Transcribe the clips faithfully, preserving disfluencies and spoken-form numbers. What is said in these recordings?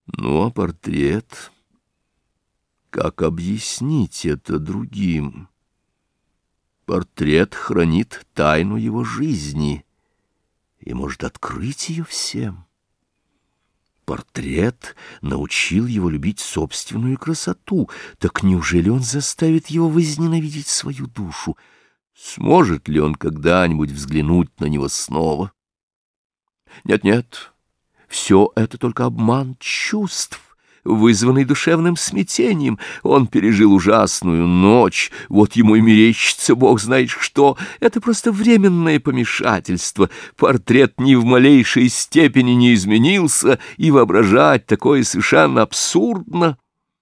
Ну, а портрет? Как объяснить это другим? Портрет хранит тайну его жизни и может открыть ее всем. Портрет научил его любить собственную красоту. Так неужели он заставит его возненавидеть свою душу? Сможет ли он когда-нибудь взглянуть на него снова? Нет-нет, все это только обман чувств, вызванный душевным смятением. Он пережил ужасную ночь, вот ему и мерещится бог знает что. Это просто временное помешательство. Портрет ни в малейшей степени не изменился, и воображать такое совершенно абсурдно.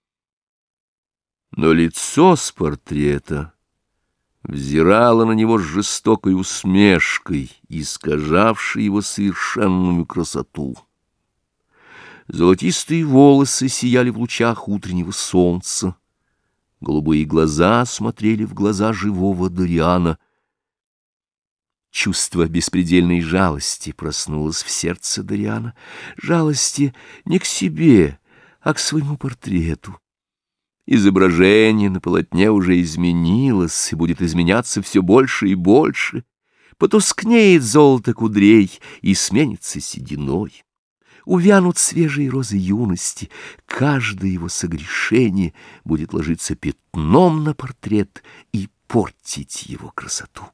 Но лицо с портрета взирало на него с жестокой усмешкой, искажавшей его совершенную красоту. Золотистые волосы сияли в лучах утреннего солнца, голубые глаза смотрели в глаза живого Дориана. Чувство беспредельной жалости проснулось в сердце Дориана, жалости не к себе, а к своему портрету. Изображение на полотне уже изменилось и будет изменяться все больше и больше. Потускнеет золото кудрей и сменится сединой. Увянут свежие розы юности, каждое его согрешение будет ложиться пятном на портрет и портить его красоту.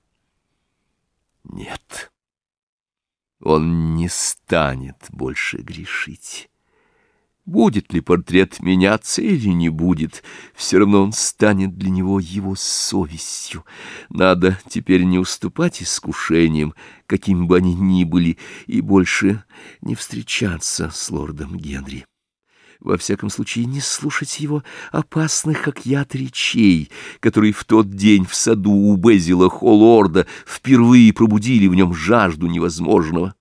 Нет, он не станет больше грешить. Будет ли портрет меняться или не будет, все равно он станет для него его совестью. Надо теперь не уступать искушениям, какими бы они ни были, и больше не встречаться с лордом Генри. Во всяком случае, не слушать его опасных, как яд, речей, которые в тот день в саду у Безила Холлорда впервые пробудили в нем жажду невозможного.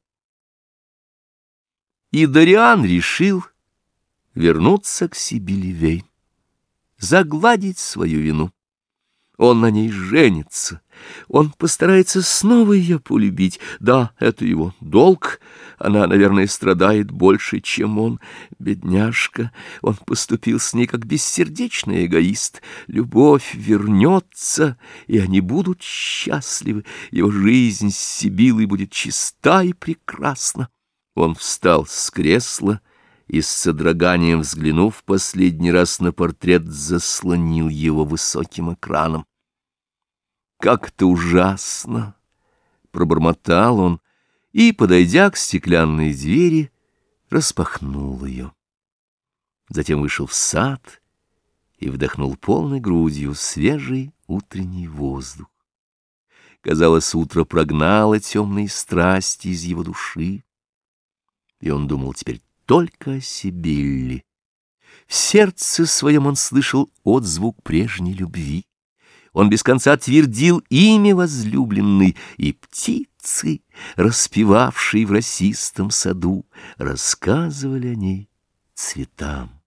И Дориан решил вернуться к Сибили Вейн, загладить свою вину. Он на ней женится, он постарается снова ее полюбить. Да, это его долг, она, наверное, страдает больше, чем он. Бедняжка, он поступил с ней как бессердечный эгоист. Любовь вернется, и они будут счастливы. Его жизнь с Сибилой будет чиста и прекрасна. Он встал с кресла и с содроганием, взглянув последний раз на портрет, заслонил его высоким экраном. «Как это ужасно!» — пробормотал он и, подойдя к стеклянной двери, распахнул ее. Затем вышел в сад и вдохнул полной грудью свежий утренний воздух. Казалось, утро прогнало темные страсти из его души, и он думал теперь только о Сибилле. В сердце своем он слышал отзвук прежней любви. Он без конца твердил имя возлюбленной, и птицы, распевавшие в росистом саду, рассказывали о ней цветам.